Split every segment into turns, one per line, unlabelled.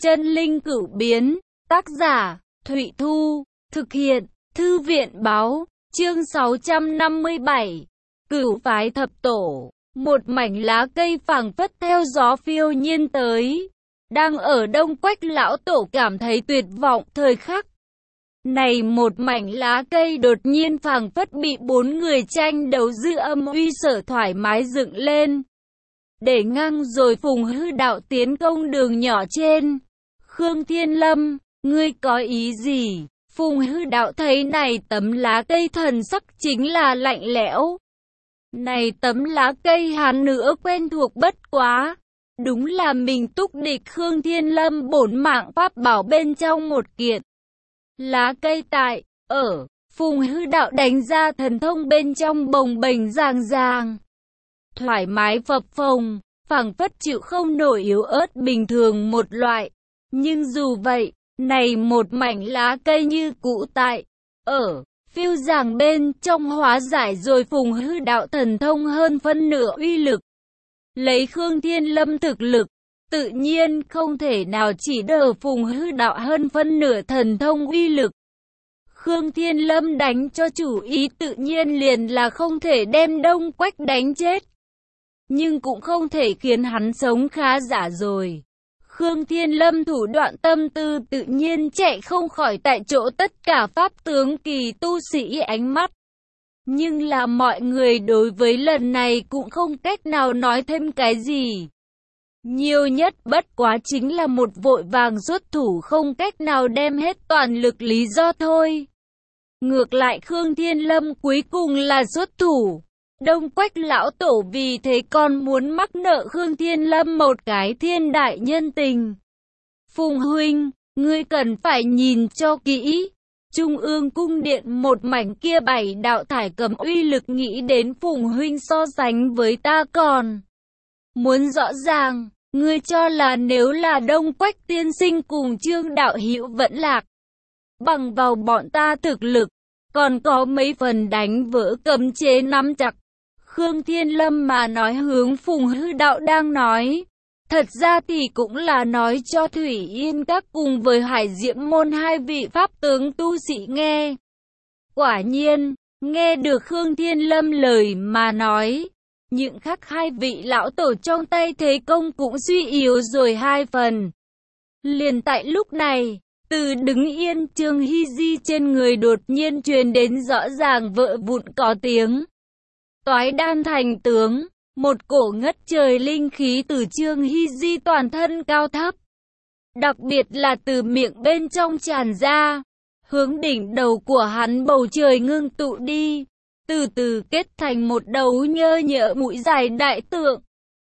Chân linh cửu biến, tác giả, Thụy Thu, thực hiện, Thư viện Báo, chương 657, Cửu phái thập tổ, một mảnh lá cây phảng phất theo gió phiêu nhiên tới. Đang ở Đông Quách lão tổ cảm thấy tuyệt vọng thời khắc này, một mảnh lá cây đột nhiên phảng phất bị bốn người tranh đấu dư âm uy sở thoải mái dựng lên, để ngang rồi Phùng Hư Đạo tiến công đường nhỏ trên. Khương Thiên Lâm, ngươi có ý gì? Phùng Hư Đạo thấy này tấm lá cây thần sắc chính là lạnh lẽo. Này tấm lá cây hắn nữa quen thuộc bất quá. Đúng là mình túc địch Khương Thiên Lâm bổn mạng pháp bảo bên trong một kiện. Lá cây tại, ở, Phùng Hư Đạo đánh ra thần thông bên trong bồng bềnh ràng ràng. Thoải mái phập phồng, phảng phất chịu không nổi yếu ớt bình thường một loại. Nhưng dù vậy, này một mảnh lá cây như cũ tại, ở, phiêu giảng bên trong hóa giải rồi Phùng Hư Đạo thần thông hơn phân nửa uy lực. Lấy Khương Thiên Lâm thực lực, tự nhiên không thể nào chỉ đỡ Phùng Hư Đạo hơn phân nửa thần thông uy lực. Khương Thiên Lâm đánh cho chủ ý tự nhiên liền là không thể đem Đông Quách đánh chết. Nhưng cũng không thể khiến hắn sống khá giả rồi. Khương Thiên Lâm thủ đoạn tâm tư tự nhiên chạy không khỏi tại chỗ tất cả pháp tướng kỳ tu sĩ ánh mắt. Nhưng là mọi người đối với lần này cũng không cách nào nói thêm cái gì. Nhiều nhất bất quá chính là một vội vàng xuất thủ không cách nào đem hết toàn lực lý do thôi. Ngược lại Khương Thiên Lâm cuối cùng là xuất thủ. Đông Quách lão tổ vì thế còn muốn mắc nợ Khương Thiên Lâm một cái thiên đại nhân tình. Phùng huynh, ngươi cần phải nhìn cho kỹ. Trung ương cung điện một mảnh kia bảy đạo thải cầm uy lực nghĩ đến Phùng huynh so sánh với ta còn muốn rõ ràng. Ngươi cho là nếu là Đông Quách tiên sinh cùng Trương đạo hữu vẫn lạc, bằng vào bọn ta thực lực, còn có mấy phần đánh vỡ cấm chế nắm chặt. Khương Thiên Lâm mà nói hướng Phùng Hư Đạo đang nói. Thật ra thì cũng là nói cho Thủy Yên Các cùng với Hải Diễm Môn hai vị pháp tướng tu sĩ nghe. Quả nhiên, nghe được Khương Thiên Lâm lời mà nói, những khắc hai vị lão tổ trong tay thế công cũng suy yếu rồi hai phần. Liền tại lúc này, từ đứng yên Trương Hy Di trên người đột nhiên truyền đến rõ ràng vỡ vụn có tiếng toái đan thành tướng, một cổ ngất trời linh khí từ Trương Hy Di toàn thân cao thấp. Đặc biệt là từ miệng bên trong tràn ra, hướng đỉnh đầu của hắn bầu trời ngưng tụ đi, từ từ kết thành một đầu nhơ nhỡ mũi dài đại tượng.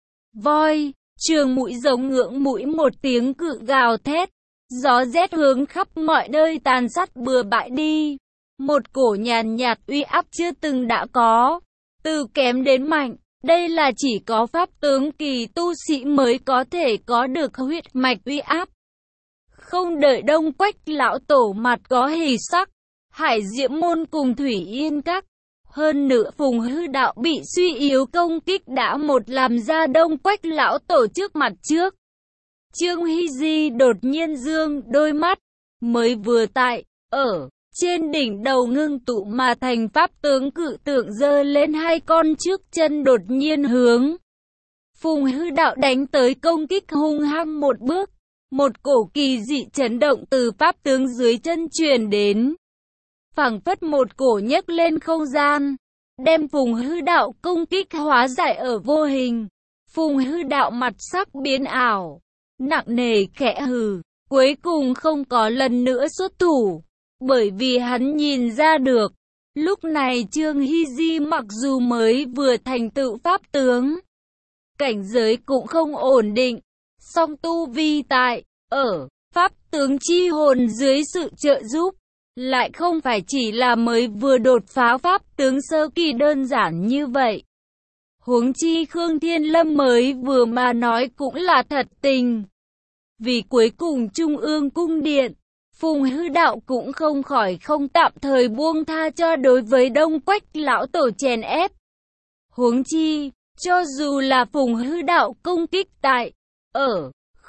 Voi, trường mũi giống ngưỡng mũi một tiếng cự gào thét, gió rét hướng khắp mọi nơi tàn sát bừa bãi đi. Một cổ nhàn nhạt uy áp chưa từng đã có. Từ kém đến mạnh, đây là chỉ có pháp tướng kỳ tu sĩ mới có thể có được huyết mạch uy áp. Không đợi Đông Quách lão tổ mặt có hỉ sắc, Hải Diễm Môn cùng Thủy Yên Các, hơn nữa Phùng Hư Đạo bị suy yếu công kích đã một làm ra Đông Quách lão tổ trước mặt trước. Trương Hy Di đột nhiên dương đôi mắt, mới vừa tại, ở trên đỉnh đầu ngưng tụ mà thành pháp tướng cự tượng giơ lên hai con trước chân đột nhiên hướng Phùng Hư Đạo đánh tới công kích hung hăng một bước. Một cổ kỳ dị chấn động từ pháp tướng dưới chân truyền đến. Phảng phất một cổ nhấc lên không gian, đem Phùng Hư Đạo công kích hóa giải ở vô hình. Phùng Hư Đạo mặt sắc biến ảo, nặng nề khẽ hừ, cuối cùng không có lần nữa xuất thủ. Bởi vì hắn nhìn ra được, lúc này Trương Hy Di mặc dù mới vừa thành tựu pháp tướng, cảnh giới cũng không ổn định, song tu vi tại, ở, pháp tướng chi hồn dưới sự trợ giúp, lại không phải chỉ là mới vừa đột phá pháp tướng sơ kỳ đơn giản như vậy. Huống chi Khương Thiên Lâm mới vừa mà nói cũng là thật tình. Vì cuối cùng Trung ương cung điện, Phùng Hư Đạo cũng không khỏi không tạm thời buông tha cho đối với Đông Quách lão tổ chèn ép. Huống chi, cho dù là Phùng Hư Đạo công kích tại, ở,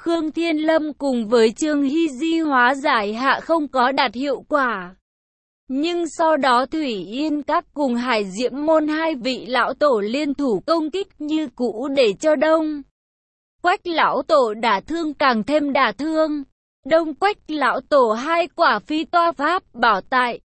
Khương Thiên Lâm cùng với Trương Hy Di hóa giải hạ không có đạt hiệu quả. Nhưng sau đó Thủy Yên Các cùng Hải Diễm Môn hai vị lão tổ liên thủ công kích như cũ để cho Đông Quách lão tổ đả thương càng thêm đả thương. Đông Quách lão tổ hai quả phi toa pháp bảo tại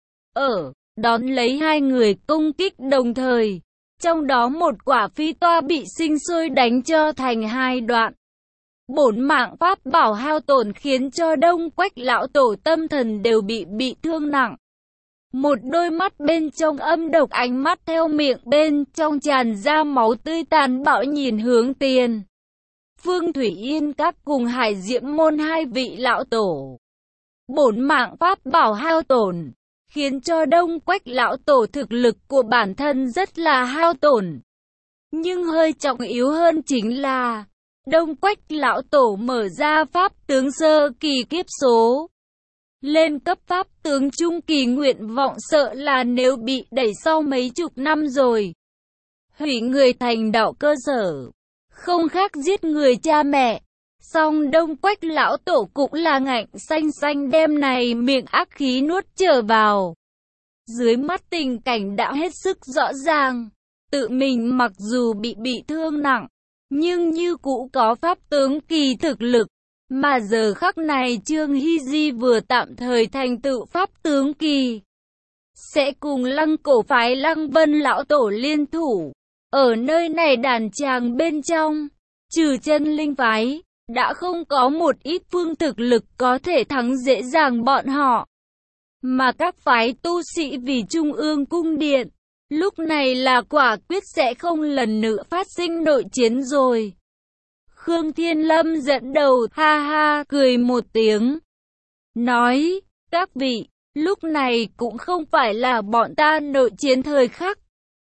đón lấy hai người công kích đồng thời. Trong đó một quả phi toa bị sinh sôi đánh cho thành hai đoạn. Bổn mạng pháp bảo hao tổn khiến cho Đông Quách lão tổ tâm thần đều bị thương nặng. Một đôi mắt bên trong âm độc, ánh mắt theo miệng bên trong tràn ra máu tươi tàn bạo nhìn hướng tiền phương Thủy Yên Các cùng Hải Diễm Môn hai vị lão tổ. Bổn mạng pháp bảo hao tổn, khiến cho Đông Quách lão tổ thực lực của bản thân rất là hao tổn. Nhưng hơi trọng yếu hơn chính là Đông Quách lão tổ mở ra pháp tướng sơ kỳ kiếp số. Lên cấp pháp tướng trung kỳ nguyện vọng sợ là nếu bị đẩy sau mấy chục năm rồi. Hủy người thành đạo cơ sở, không khác giết người cha mẹ. Song Đông Quách lão tổ cũng là ngạnh xanh xanh đem này miệng ác khí nuốt trở vào. Dưới mắt tình cảnh đã hết sức rõ ràng. Tự mình mặc dù bị thương nặng, nhưng như cũ có pháp tướng kỳ thực lực. Mà giờ khắc này Trương Hy Di vừa tạm thời thành tựu pháp tướng kỳ, sẽ cùng Lăng Cổ phái Lăng Vân lão tổ liên thủ. Ở nơi này đàn tràng bên trong, trừ Chân Linh phái, đã không có một ít phương thực lực có thể thắng dễ dàng bọn họ. Mà các phái tu sĩ vì Trung ương cung điện, lúc này là quả quyết sẽ không lần nữa phát sinh nội chiến rồi. Khương Thiên Lâm dẫn đầu ha ha cười một tiếng, nói, các vị, lúc này cũng không phải là bọn ta nội chiến thời khắc.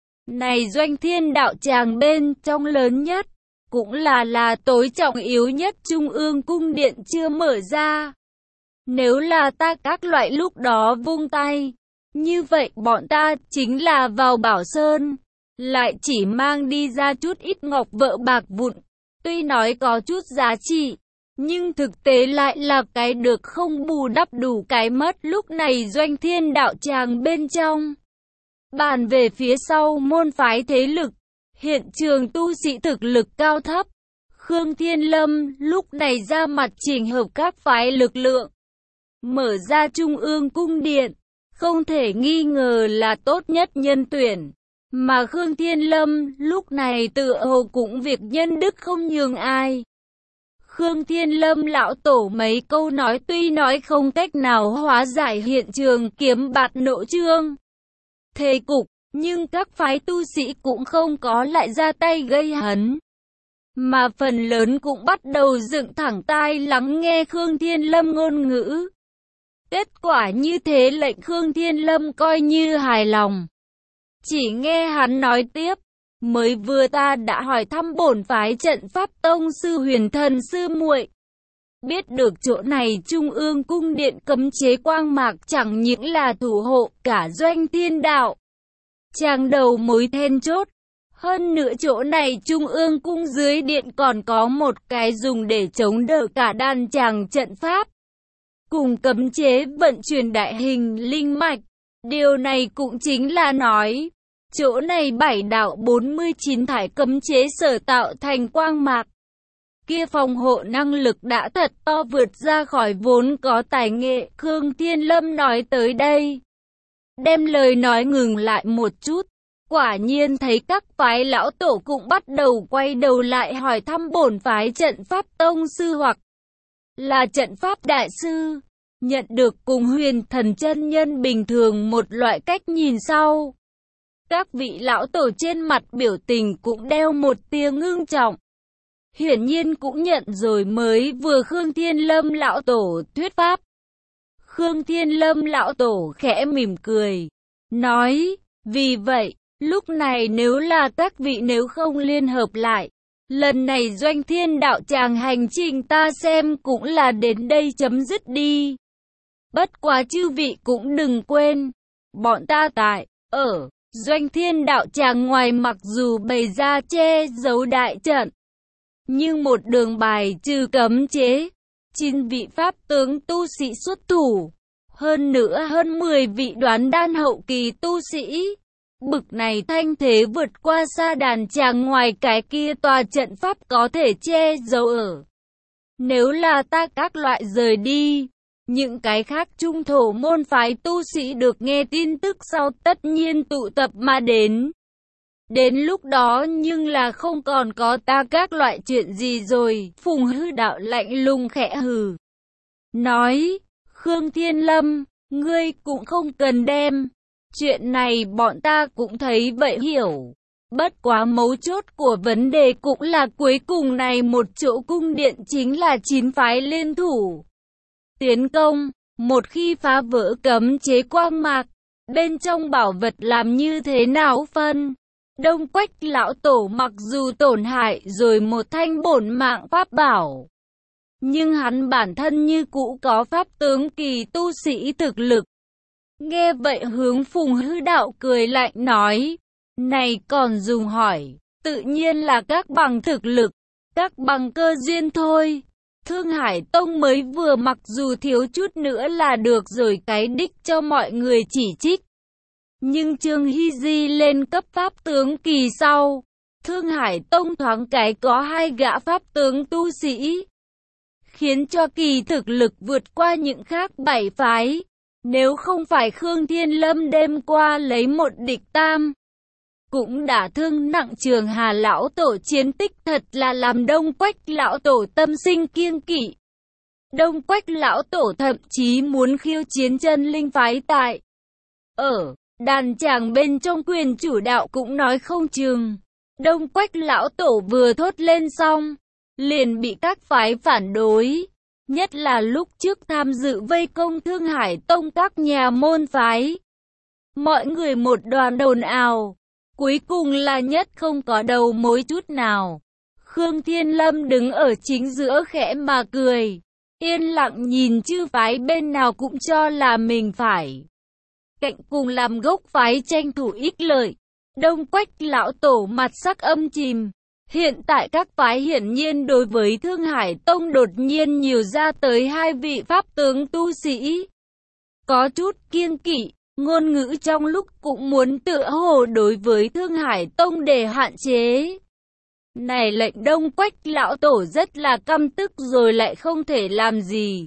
Này Doanh Thiên đạo tràng bên trong lớn nhất, cũng là tối trọng yếu nhất Trung ương cung điện chưa mở ra. Nếu là ta các loại lúc đó vung tay, như vậy bọn ta chính là vào Bảo Sơn, lại chỉ mang đi ra chút ít ngọc vợ bạc vụn. Tuy nói có chút giá trị, nhưng thực tế lại là cái được không bù đắp đủ cái mất. Lúc này Doanh Thiên đạo tràng bên trong, bàn về phía sau môn phái thế lực, hiện trường tu sĩ thực lực cao thấp. Khương Thiên Lâm lúc này ra mặt chỉnh hợp các phái lực lượng, mở ra Trung ương cung điện, không thể nghi ngờ là tốt nhất nhân tuyển. Mà Khương Thiên Lâm lúc này tự hồ cũng việc nhân đức không nhường ai. Khương Thiên Lâm lão tổ mấy câu nói tuy nói không cách nào hóa giải hiện trường kiếm bạt nộ trương thế cục, nhưng các phái tu sĩ cũng không có lại ra tay gây hấn, mà phần lớn cũng bắt đầu dựng thẳng tai lắng nghe Khương Thiên Lâm ngôn ngữ. Kết quả như thế lệnh Khương Thiên Lâm coi như hài lòng. Chỉ nghe hắn nói tiếp, mới vừa ta đã hỏi thăm bổn phái trận pháp tông sư Huyền Thần sư muội, biết được chỗ này Trung ương cung điện cấm chế quang mạc chẳng những là thủ hộ cả Doanh Thiên đạo tràng đầu mối then chốt. Hơn nữa chỗ này Trung ương cung dưới điện còn có một cái dùng để chống đỡ cả đàn tràng trận pháp, cùng cấm chế vận chuyển đại hình linh mạch. Điều này cũng chính là nói, chỗ này 7 đạo 49 thải cấm chế sở tạo thành quang mạc. Kia phòng hộ năng lực đã thật to vượt ra khỏi vốn có tài nghệ. Khương Thiên Lâm nói tới đây, đem lời nói ngừng lại một chút. Quả nhiên thấy các phái lão tổ cũng bắt đầu quay đầu lại hỏi thăm bổn phái trận pháp tông sư hoặc là trận pháp đại sư. Nhận được cùng Huyền Thần chân nhân bình thường một loại cách nhìn sau, các vị lão tổ trên mặt biểu tình cũng đeo một tia ngưng trọng. Hiển nhiên cũng nhận rồi mới vừa Khương Thiên Lâm lão tổ thuyết pháp. Khương Thiên Lâm lão tổ khẽ mỉm cười, nói, vì vậy, lúc này nếu là các vị nếu không liên hợp lại, lần này Doanh Thiên đạo tràng hành trình ta xem cũng là đến đây chấm dứt đi. Bất quá chư vị cũng đừng quên, bọn ta tại, Doanh Thiên đạo tràng ngoài mặc dù bày ra che giấu đại trận, Nhưng một đường bài trừ cấm chế, 9 vị pháp tướng tu sĩ xuất thủ, hơn nữa hơn 10 vị đoán đan hậu kỳ tu sĩ. Bực này thanh thế vượt qua xa đàn chàng, ngoài cái kia tòa trận pháp có thể che giấu ở. Nếu là ta các loại rời đi, những cái khác trung thổ môn phái tu sĩ được nghe tin tức sau tất nhiên tụ tập mà đến. Đến lúc đó nhưng là không còn có ta các loại chuyện gì rồi. Phùng Hư Đạo lạnh lùng khẽ hừ nói, Khương Thiên Lâm, ngươi cũng không cần đem chuyện này, bọn ta cũng thấy vậy hiểu. Bất quá mấu chốt của vấn đề cũng là cuối cùng này một chỗ cung điện chính là 9 phái liên thủ tiến công. Một khi phá vỡ cấm chế quang mạc, bên trong bảo vật làm như thế nào phân? Đông Quách lão tổ mặc dù tổn hại rồi một thanh bổn mạng pháp bảo, nhưng hắn bản thân như cũ có pháp tướng kỳ tu sĩ thực lực. Nghe vậy hướng Phùng Hư Đạo cười lạnh nói, này còn dùng hỏi, tự nhiên là các bằng thực lực, các bằng cơ duyên thôi. Thương Hải Tông mới vừa mặc dù thiếu chút nữa là được rồi cái đích cho mọi người chỉ trích. Nhưng Trương Hy Di lên cấp pháp tướng kỳ sau, Thương Hải Tông thoáng cái có 2 gã pháp tướng tu sĩ, khiến cho kỳ thực lực vượt qua những khác 7 phái. Nếu không phải Khương Thiên Lâm đêm qua lấy một địch tam, cũng đã thương nặng Trường Hà lão tổ, chiến tích thật là làm Đông Quách lão tổ tâm sinh kiêng kỵ. Đông Quách lão tổ thậm chí muốn khiêu chiến chân linh phái tại ở đàn chàng bên trong quyền chủ đạo cũng nói không chừng. Đông Quách lão tổ vừa thốt lên xong, liền bị các phái phản đối. Nhất là lúc trước tham dự vây công Thương Hải Tông các nhà môn phái. Mọi người một đoàn đồn ào, cuối cùng là nhất không có đầu mối chút nào. Khương Thiên Lâm đứng ở chính giữa khẽ mà cười, yên lặng nhìn chư phái bên nào cũng cho là mình phải cạnh cùng làm gốc phái tranh thủ ích lợi. Đông Quách lão tổ mặt sắc âm trìm. Hiện tại các phái hiển nhiên đối với Thương Hải Tông đột nhiên nhiều ra tới 2 vị pháp tướng tu sĩ, có chút kiêng kỵ, ngôn ngữ trong lúc cũng muốn tựa hồ đối với Thương Hải Tông để hạn chế. Này lệnh Đông Quách lão tổ rất là căm tức rồi lại không thể làm gì.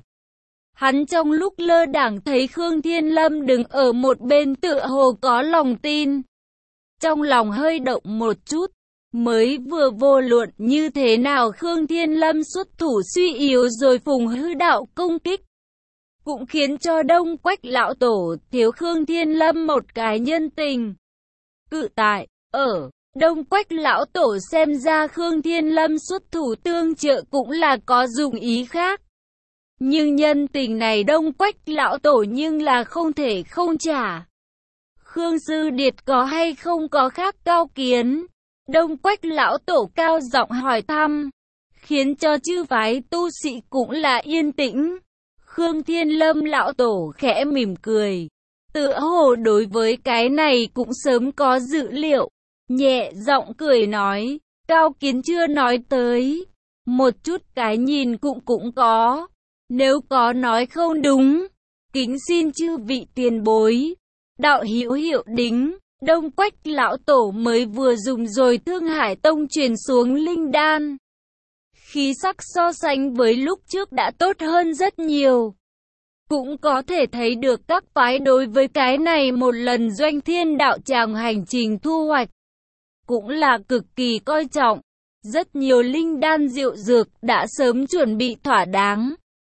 Hắn trong lúc lơ đãng thấy Khương Thiên Lâm đứng ở một bên tựa hồ có lòng tin, trong lòng hơi động một chút. Mới vừa vô luận như thế nào Khương Thiên Lâm xuất thủ suy yếu rồi Phùng Hư Đạo công kích, cũng khiến cho Đông Quách lão tổ thiếu Khương Thiên Lâm một cái nhân tình. Cự tại, ở Đông Quách lão tổ xem ra Khương Thiên Lâm xuất thủ tương trợ cũng là có dụng ý khác. Nhưng nhân tình này Đông Quách lão tổ nhưng là không thể không trả. Khương Sư Điệt có hay không có khác cao kiến? Đông Quách lão tổ cao giọng hỏi thăm, khiến cho chư phái tu sĩ cũng là yên tĩnh. Khương Thiên Lâm lão tổ khẽ mỉm cười, tựa hồ đối với cái này cũng sớm có dự liệu, nhẹ giọng cười nói, cao kiến chưa nói tới, một chút cái nhìn cũng có, nếu có nói không đúng, kính xin chư vị tiền bối, đạo hữu hiệu đính. Đông Quách lão tổ mới vừa dùng rồi Thương Hải Tông truyền xuống linh đan, khí sắc so sánh với lúc trước đã tốt hơn rất nhiều. Cũng có thể thấy được các phái đối với cái này một lần Doanh Thiên đạo tràng hành trình thu hoạch cũng là cực kỳ coi trọng. Rất nhiều linh đan diệu dược đã sớm chuẩn bị thỏa đáng.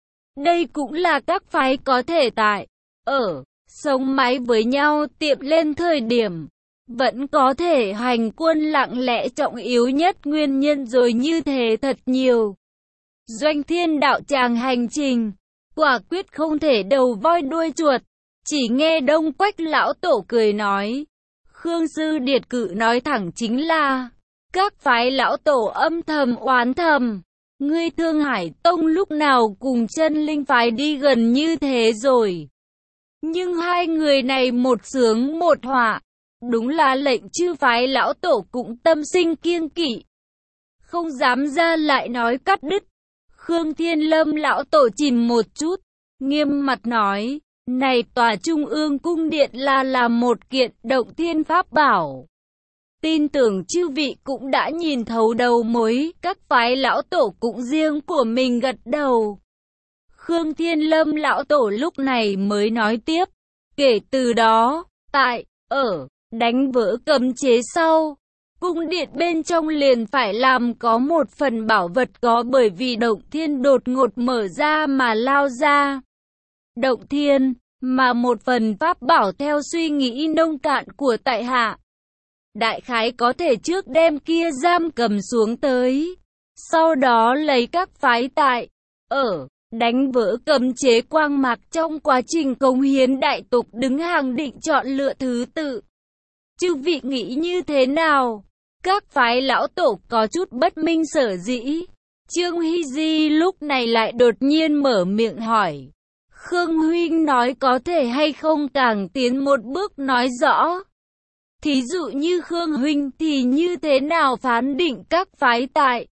Đây cũng là các phái có thể tại ở sống mái với nhau tiệm lên thời điểm vẫn có thể hành quân lặng lẽ trọng yếu nhất nguyên nhân rồi như thế thật nhiều. Doanh Thiên đạo tràng hành trình quả quyết không thể đầu voi đuôi chuột. Chỉ nghe Đông Quách lão tổ cười nói, Khương Sư Điệt cự nói thẳng chính là các phái lão tổ âm thầm oán thầm, ngươi Thương Hải Tông lúc nào cùng chân linh phái đi gần như thế rồi. Nhưng hai người này một sướng một họa, đúng là lệnh chư phái lão tổ cũng tâm sinh kiêng kỵ. không dám ra lại nói cắt đứt. Khương Thiên Lâm lão tổ chìm một chút, nghiêm mặt nói, này tòa Trung ương cung điện là một kiện động thiên pháp bảo. Tin tưởng chư vị cũng đã nhìn thấu đầu mối, các phái lão tổ cũng riêng của mình gật đầu. Khương Thiên Lâm lão tổ lúc này mới nói tiếp, kể từ đó, đánh vỡ cấm chế sau, cung điện bên trong liền phải làm có một phần bảo vật có bởi vì động thiên đột ngột mở ra mà lao ra. Động thiên, mà một phần pháp bảo theo suy nghĩ nông cạn của tại hạ. Đại khái có thể trước đem kia giam cầm xuống tới, sau đó lấy các phái đánh vỡ cấm chế quang mạc trong quá trình cống hiến đại tục đứng hàng định chọn lựa thứ tự. Chư vị nghĩ như thế nào? Các phái lão tổ có chút bất minh sở dĩ. Trương Hy Di lúc này lại đột nhiên mở miệng hỏi. Khương huynh nói có thể hay không càng tiến một bước nói rõ. Thí dụ như Khương huynh thì như thế nào phán định các phái tại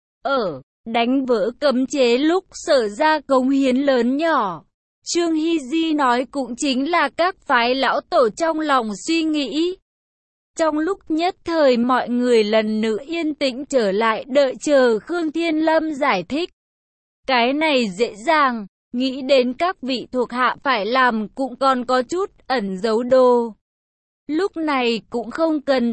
đánh vỡ cấm chế lúc sở ra cống hiến lớn nhỏ. Trương Hy Di nói cũng chính là các phái lão tổ trong lòng suy nghĩ. Trong lúc nhất thời mọi người lần nữa yên tĩnh trở lại đợi chờ Khương Thiên Lâm giải thích. Cái này dễ dàng, nghĩ đến các vị thuộc hạ phải làm cũng còn có chút ẩn giấu đồ. Lúc này cũng không cần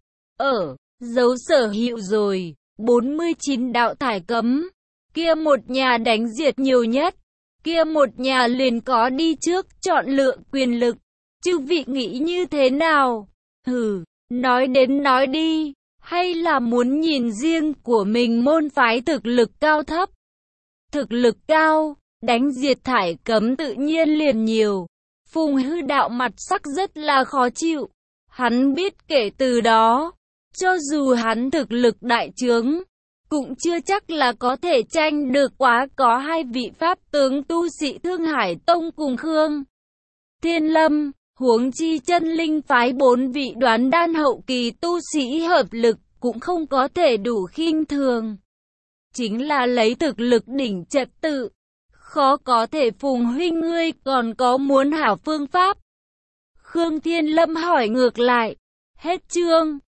giấu sở hữu rồi, 49 đạo thải cấm, kia một nhà đánh diệt nhiều nhất, kia một nhà liền có đi trước chọn lựa quyền lực, chư vị nghĩ như thế nào? Nói đến nói đi, hay là muốn nhìn riêng của mình môn phái thực lực cao thấp? Thực lực cao, đánh diệt thải cấm tự nhiên liền nhiều. Phùng Hư đạo mặt sắc rất là khó chịu. Hắn biết kể từ đó, cho dù hắn thực lực đại trướng, cũng chưa chắc là có thể tranh được quá có hai vị pháp tướng tu sĩ Thương Hải Tông cùng Khương Thiên Lâm. Huống chi chân linh phái 4 vị đoán đan hậu kỳ tu sĩ hợp lực cũng không có thể đủ khinh thường. Chính là lấy thực lực đỉnh trật tự. Khó có thể Phùng huynh ngươi còn có muốn hảo phương pháp. Khương Thiên Lâm hỏi ngược lại. Hết chương.